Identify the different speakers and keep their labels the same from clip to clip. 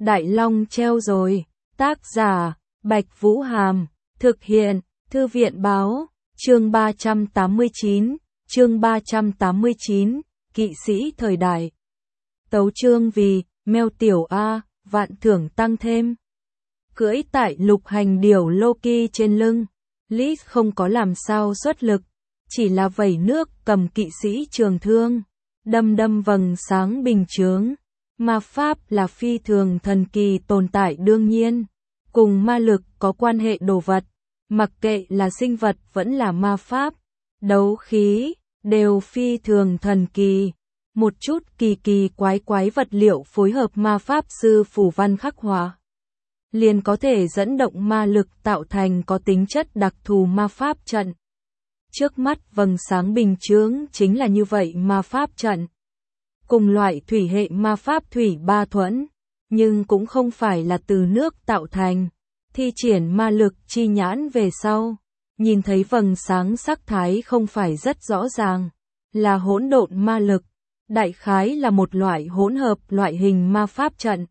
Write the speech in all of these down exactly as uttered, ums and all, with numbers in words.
Speaker 1: Đại Long treo rồi. Tác giả, Bạch Vũ Hàm. Thực hiện, Thư viện Báo. Chương ba trăm tám mươi chín. Chương ba trăm tám mươi chín. Kỵ sĩ thời đại. Tấu chương vì, Mèo Tiểu A, vạn thưởng tăng thêm. Cưỡi tại lục hành điểu Loki trên lưng. Liz không có làm sao xuất lực. Chỉ là vẩy nước cầm kỵ sĩ trường thương. Đâm đâm vầng sáng bình chướng. Ma pháp là phi thường thần kỳ tồn tại đương nhiên. Cùng ma lực có quan hệ đồ vật. Mặc kệ là sinh vật vẫn là ma pháp. Đấu khí, đều phi thường thần kỳ. Một chút kỳ kỳ quái quái vật liệu phối hợp ma pháp sư phủ văn khắc họa. Liền có thể dẫn động ma lực tạo thành có tính chất đặc thù ma pháp trận. Trước mắt vầng sáng bình chướng chính là như vậy ma pháp trận. Cùng loại thủy hệ ma pháp thủy ba thuẫn, nhưng cũng không phải là từ nước tạo thành. Thi triển ma lực chi nhãn về sau, nhìn thấy vầng sáng sắc thái không phải rất rõ ràng, là hỗn độn ma lực, đại khái là một loại hỗn hợp loại hình ma pháp trận.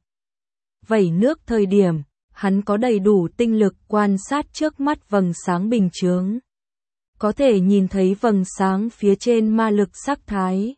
Speaker 1: Vẩy nước thời điểm, hắn có đầy đủ tinh lực quan sát trước mắt vầng sáng bình chướng. Có thể nhìn thấy vầng sáng phía trên ma lực sắc thái.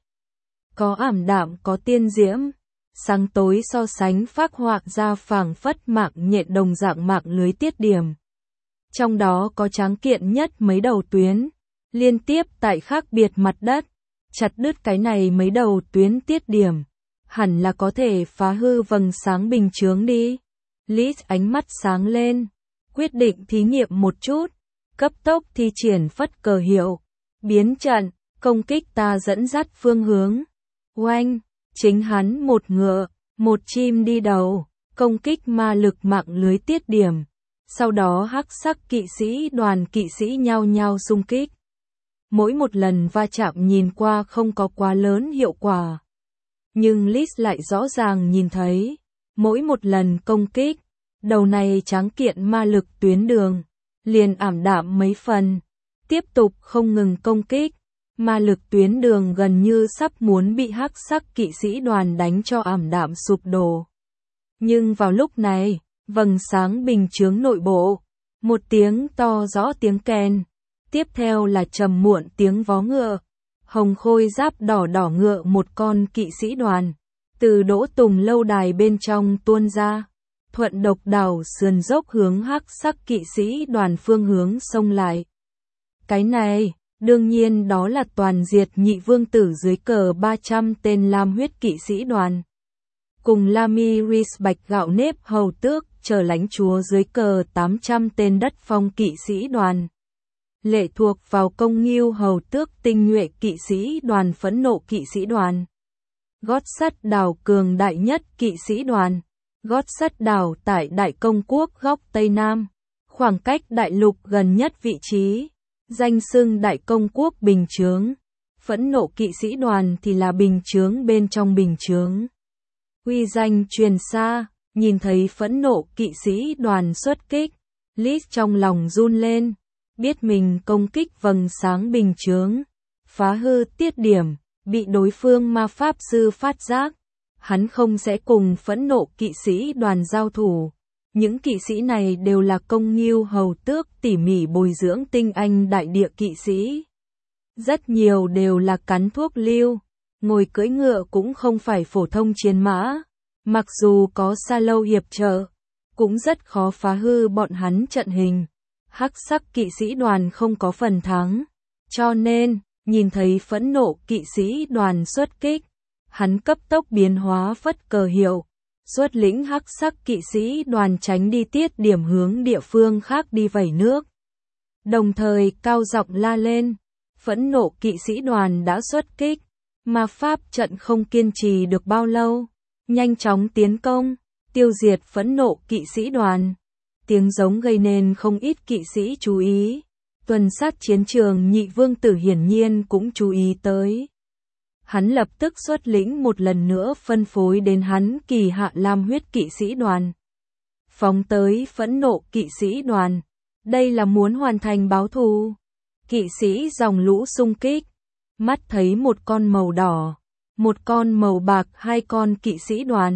Speaker 1: Có ảm đạm có tiên diễm, sáng tối so sánh phác họa ra phảng phất mạng nhện đồng dạng mạng lưới tiết điểm. Trong đó có tráng kiện nhất mấy đầu tuyến, liên tiếp tại khác biệt mặt đất, chặt đứt cái này mấy đầu tuyến tiết điểm, hẳn là có thể phá hư vầng sáng bình chướng đi. Liz ánh mắt sáng lên, quyết định thí nghiệm một chút, cấp tốc thi triển phất cờ hiệu, biến trận, công kích ta dẫn dắt phương hướng. Oanh, chính hắn một ngựa, một chim đi đầu, công kích ma lực mạng lưới tiết điểm. Sau đó hắc sắc kỵ sĩ đoàn kỵ sĩ nhau nhau xung kích. Mỗi một lần va chạm nhìn qua không có quá lớn hiệu quả. Nhưng Liz lại rõ ràng nhìn thấy, mỗi một lần công kích, đầu này tráng kiện ma lực tuyến đường, liền ảm đạm mấy phần, tiếp tục không ngừng công kích. Ma lực tuyến đường gần như sắp muốn bị hắc sắc kỵ sĩ đoàn đánh cho ảm đạm sụp đổ. Nhưng vào lúc này, vầng sáng bình chướng nội bộ, một tiếng to rõ tiếng kèn, tiếp theo là trầm muộn tiếng vó ngựa, hồng khôi giáp đỏ đỏ ngựa một con kỵ sĩ đoàn, từ Đỗ Tùng lâu đài bên trong tuôn ra, thuận độc đảo sườn dốc hướng hắc sắc kỵ sĩ đoàn phương hướng xông lại. Cái này, đương nhiên đó là toàn diệt nhị vương tử dưới cờ ba trăm tên lam huyết kỵ sĩ đoàn. Cùng Lamiris bạch gạo nếp hầu tước chờ lãnh chúa dưới cờ tám trăm tên đất phong kỵ sĩ đoàn. Lệ thuộc vào công nghiêu hầu tước tinh nhuệ kỵ sĩ đoàn phẫn nộ kỵ sĩ đoàn. Gót sắt đảo cường đại nhất kỵ sĩ đoàn. Gót sắt đảo tại Đại Công Quốc góc Tây Nam. Khoảng cách đại lục gần nhất vị trí. Danh xưng Đại Công Quốc bình chướng. Phẫn nộ kỵ sĩ đoàn thì là bình chướng bên trong bình chướng. Uy danh truyền xa, nhìn thấy phẫn nộ kỵ sĩ đoàn xuất kích. Liz trong lòng run lên, biết mình công kích vầng sáng bình chướng, phá hư tiết điểm, bị đối phương ma pháp sư phát giác. Hắn không sẽ cùng phẫn nộ kỵ sĩ đoàn giao thủ. Những kỵ sĩ này đều là công nghiêu hầu tước tỉ mỉ bồi dưỡng tinh anh đại địa kỵ sĩ. Rất nhiều đều là cắn thuốc lưu, ngồi cưỡi ngựa cũng không phải phổ thông chiến mã. Mặc dù có Sa Lâu hiệp trợ, cũng rất khó phá hư bọn hắn trận hình. Hắc sắc kỵ sĩ đoàn không có phần thắng. Cho nên, nhìn thấy phẫn nộ kỵ sĩ đoàn xuất kích, hắn cấp tốc biến hóa phất cờ hiệu. Xuất lĩnh hắc sắc kỵ sĩ đoàn tránh đi tiết điểm hướng địa phương khác đi vẩy nước. Đồng thời cao giọng la lên, phẫn nộ kỵ sĩ đoàn đã xuất kích, ma pháp trận không kiên trì được bao lâu, nhanh chóng tiến công, tiêu diệt phẫn nộ kỵ sĩ đoàn. Tiếng giống gây nên không ít kỵ sĩ chú ý, tuần sát chiến trường nhị vương tử hiển nhiên cũng chú ý tới. Hắn lập tức xuất lĩnh một lần nữa phân phối đến hắn kỳ hạ lam huyết kỵ sĩ đoàn. Phóng tới phẫn nộ kỵ sĩ đoàn. Đây là muốn hoàn thành báo thù. Kỵ sĩ dòng lũ xung kích. Mắt thấy một con màu đỏ, một con màu bạc hai con kỵ sĩ đoàn.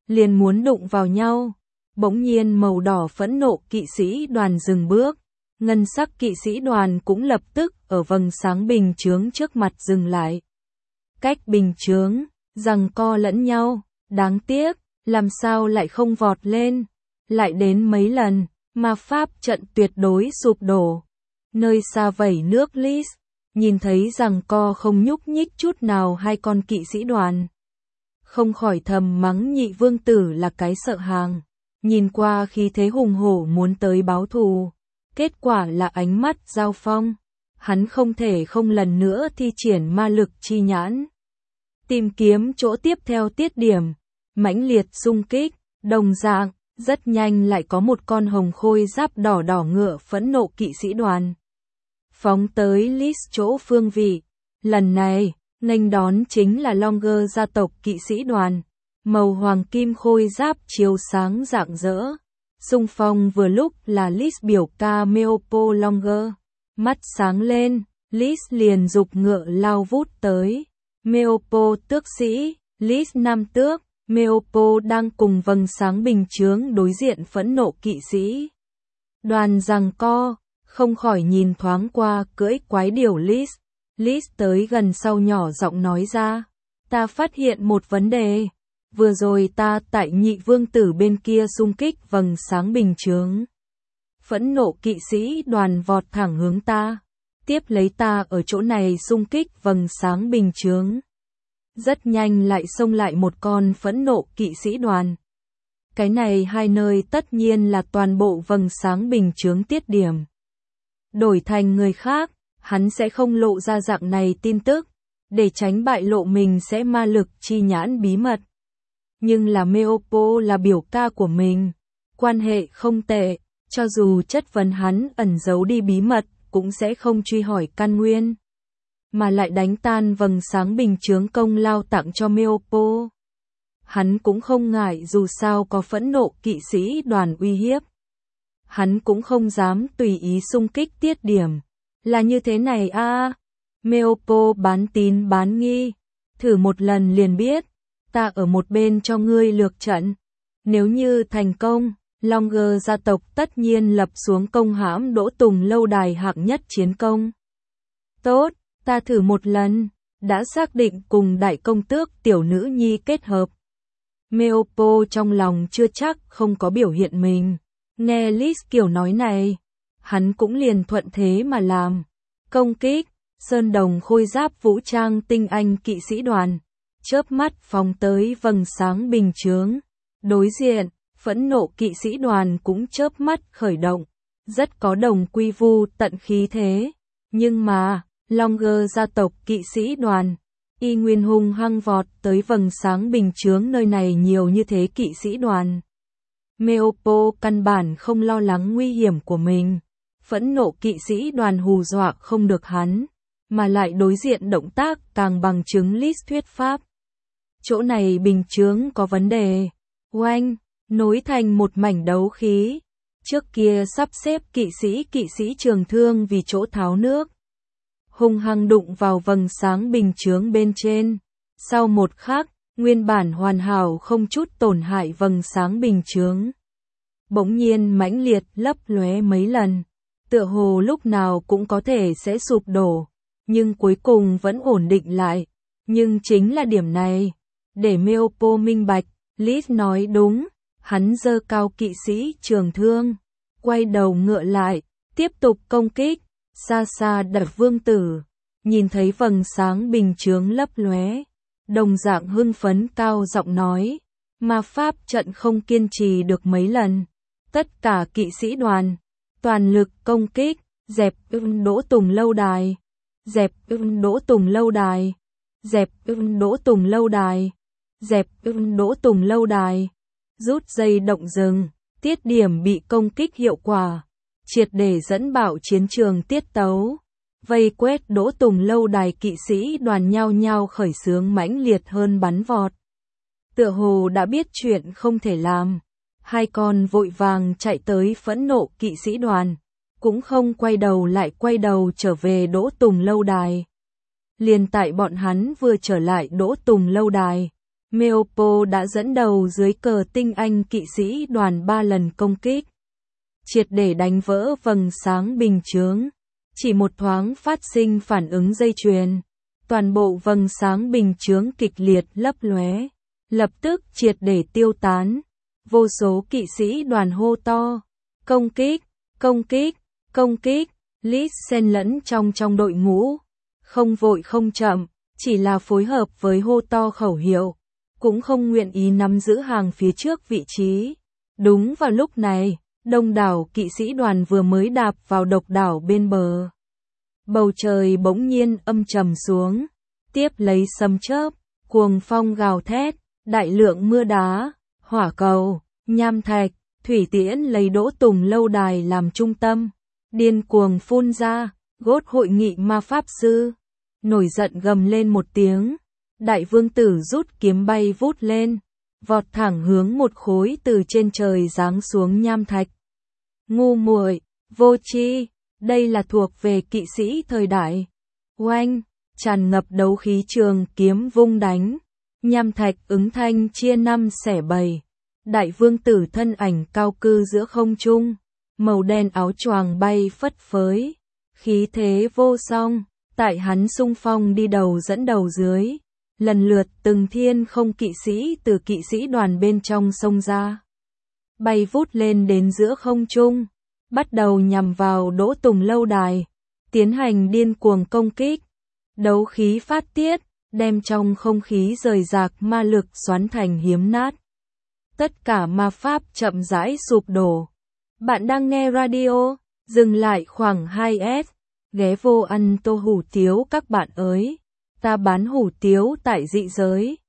Speaker 1: liền muốn đụng vào nhau. Bỗng nhiên màu đỏ phẫn nộ kỵ sĩ đoàn dừng bước, ngân sắc kỵ sĩ đoàn cũng lập tức ở vầng sáng bình chướng trước mặt dừng lại. Cách bình chướng, giằng co lẫn nhau, đáng tiếc, làm sao lại không vọt lên, lại đến mấy lần, ma pháp trận tuyệt đối sụp đổ. Nơi xa vẩy nước Lis, nhìn thấy giằng co không nhúc nhích chút nào hai con kỵ sĩ đoàn. Không khỏi thầm mắng nhị vương tử là cái sợ hàng, nhìn qua khí thế hùng hổ muốn tới báo thù, kết quả là ánh mắt giao phong, hắn không thể không lần nữa thi triển ma lực chi nhãn. Tìm kiếm chỗ tiếp theo tiết điểm, mãnh liệt xung kích, đồng dạng, rất nhanh lại có một con hồng khôi giáp đỏ đỏ ngựa phẫn nộ kỵ sĩ đoàn. Phóng tới Lis chỗ phương vị, lần này, nghênh đón chính là Longer gia tộc kỵ sĩ đoàn, màu hoàng kim khôi giáp chiếu sáng rạng rỡ. Xung phong vừa lúc là Lis biểu ca Meopo Longer, mắt sáng lên, Lis liền dục ngựa lao vút tới. Meopo tước sĩ, Lis nam tước, Meopo đang cùng vầng sáng bình chướng đối diện phẫn nộ kỵ sĩ. Đoàn giằng co, không khỏi nhìn thoáng qua cưỡi quái điểu Lis. Lis tới gần sau nhỏ giọng nói ra, ta phát hiện một vấn đề. Vừa rồi ta tại nhị vương tử bên kia xung kích vầng sáng bình chướng. Phẫn nộ kỵ sĩ đoàn vọt thẳng hướng ta, tiếp lấy ta ở chỗ này xung kích vầng sáng bình chướng. Rất nhanh lại xông lại một con phẫn nộ kỵ sĩ đoàn. Cái này hai nơi tất nhiên là toàn bộ vầng sáng bình chướng tiết điểm. Đổi thành người khác, hắn sẽ không lộ ra dạng này tin tức, để tránh bại lộ mình sẽ ma lực chi nhãn bí mật. Nhưng là Meopo là biểu ca của mình, quan hệ không tệ, cho dù chất vấn hắn ẩn giấu đi bí mật, cũng sẽ không truy hỏi căn nguyên, mà lại đánh tan vầng sáng bình chướng công lao tặng cho Meopo. Hắn cũng không ngại dù sao có phẫn nộ kỵ sĩ đoàn uy hiếp. Hắn cũng không dám tùy ý xung kích tiết điểm. Là như thế này a à. Meopo bán tín bán nghi, thử một lần liền biết, ta ở một bên cho ngươi lược trận. Nếu như thành công, Longer gia tộc tất nhiên lập xuống công hãm Đỗ Tùng lâu đài hạng nhất chiến công. Tốt, ta thử một lần, đã xác định cùng đại công tước tiểu nữ nhi kết hợp. Meopo trong lòng chưa chắc không có biểu hiện mình, nghe Lis kiểu nói này, hắn cũng liền thuận thế mà làm. Công kích, sơn đồng khôi giáp vũ trang tinh anh kỵ sĩ đoàn, chớp mắt phóng tới vầng sáng bình chướng. Đối diện, phẫn nộ kỵ sĩ đoàn cũng chớp mắt khởi động, rất có đồng quy vu tận khí thế. Nhưng mà, Longer gia tộc kỵ sĩ đoàn, y nguyên hung hăng vọt tới vầng sáng bình chướng nơi này nhiều như thế kỵ sĩ đoàn. Meopo căn bản không lo lắng nguy hiểm của mình, phẫn nộ kỵ sĩ đoàn hù dọa không được hắn, mà lại đối diện động tác càng bằng chứng Lis thuyết pháp. Chỗ này bình chướng có vấn đề. Oanh, nối thành một mảnh đấu khí. Trước kia sắp xếp kỵ sĩ kỵ sĩ trường thương vì chỗ tháo nước, hung hăng đụng vào vầng sáng bình chướng bên trên. Sau một khắc, nguyên bản hoàn hảo không chút tổn hại vầng sáng bình chướng bỗng nhiên mãnh liệt lấp lóe mấy lần, tựa hồ lúc nào cũng có thể sẽ sụp đổ, nhưng cuối cùng vẫn ổn định lại. Nhưng chính là điểm này, để Meopo minh bạch, Lis nói đúng, hắn giơ cao kỵ sĩ trường thương, quay đầu ngựa lại, tiếp tục công kích. Xa xa Đại vương tử, nhìn thấy vầng sáng bình chướng lấp lóe, đồng dạng hưng phấn cao giọng nói, ma pháp trận không kiên trì được mấy lần. Tất cả kỵ sĩ đoàn, toàn lực công kích, dẹp Đỗ Tùng lâu đài, dẹp Đỗ Tùng lâu đài, dẹp Đỗ Tùng lâu đài, dẹp Đỗ Tùng lâu đài, rút dây động rừng, tiết điểm bị công kích hiệu quả, triệt để dẫn bạo chiến trường tiết tấu, vây quét Đỗ Tùng lâu đài kỵ sĩ đoàn nhao nhao khởi xướng mãnh liệt hơn bắn vọt. Tựa hồ đã biết chuyện không thể làm, hai con vội vàng chạy tới phẫn nộ kỵ sĩ đoàn, cũng không quay đầu lại quay đầu trở về Đỗ Tùng lâu đài. Liền tại bọn hắn vừa trở lại Đỗ Tùng lâu đài, Meopo đã dẫn đầu dưới cờ tinh anh kỵ sĩ đoàn ba lần công kích, triệt để đánh vỡ vầng sáng bình chướng. Chỉ một thoáng phát sinh phản ứng dây chuyền, toàn bộ vầng sáng bình chướng kịch liệt lấp lóe, lập tức triệt để tiêu tán. Vô số kỵ sĩ đoàn hô to, công kích, công kích, công kích. Lee xen lẫn trong trong đội ngũ, không vội không chậm, chỉ là phối hợp với hô to khẩu hiệu, cũng không nguyện ý nắm giữ hàng phía trước vị trí. Đúng vào lúc này, đông đảo kỵ sĩ đoàn vừa mới đạp vào độc đảo bên bờ. Bầu trời bỗng nhiên âm trầm xuống, tiếp lấy sấm chớp, cuồng phong gào thét, đại lượng mưa đá, hỏa cầu, nham thạch, thủy tiễn lấy Đỗ Tùng lâu đài làm trung tâm, điên cuồng phun ra. Gốt hội nghị ma pháp sư nổi giận gầm lên một tiếng, đại vương tử rút kiếm bay vút lên, vọt thẳng hướng một khối từ trên trời giáng xuống nham thạch. Ngu muội, vô tri, đây là thuộc về kỵ sĩ thời đại. Oanh, tràn ngập đấu khí trường kiếm vung đánh, nham thạch ứng thanh chia năm xẻ bảy. Đại vương tử thân ảnh cao cư giữa không trung, màu đen áo choàng bay phất phới, khí thế vô song. Tại hắn xung phong đi đầu dẫn đầu dưới, lần lượt từng thiên không kỵ sĩ từ kỵ sĩ đoàn bên trong xông ra, bay vút lên đến giữa không trung, bắt đầu nhằm vào Đỗ Tùng lâu đài, tiến hành điên cuồng công kích. Đấu khí phát tiết, đem trong không khí rời rạc ma lực xoắn thành hiếm nát. Tất cả ma pháp chậm rãi sụp đổ. Bạn đang nghe radio, dừng lại khoảng hai s. Ghé vô ăn tô hủ tiếu các bạn ơi, ta bán hủ tiếu tại dị giới.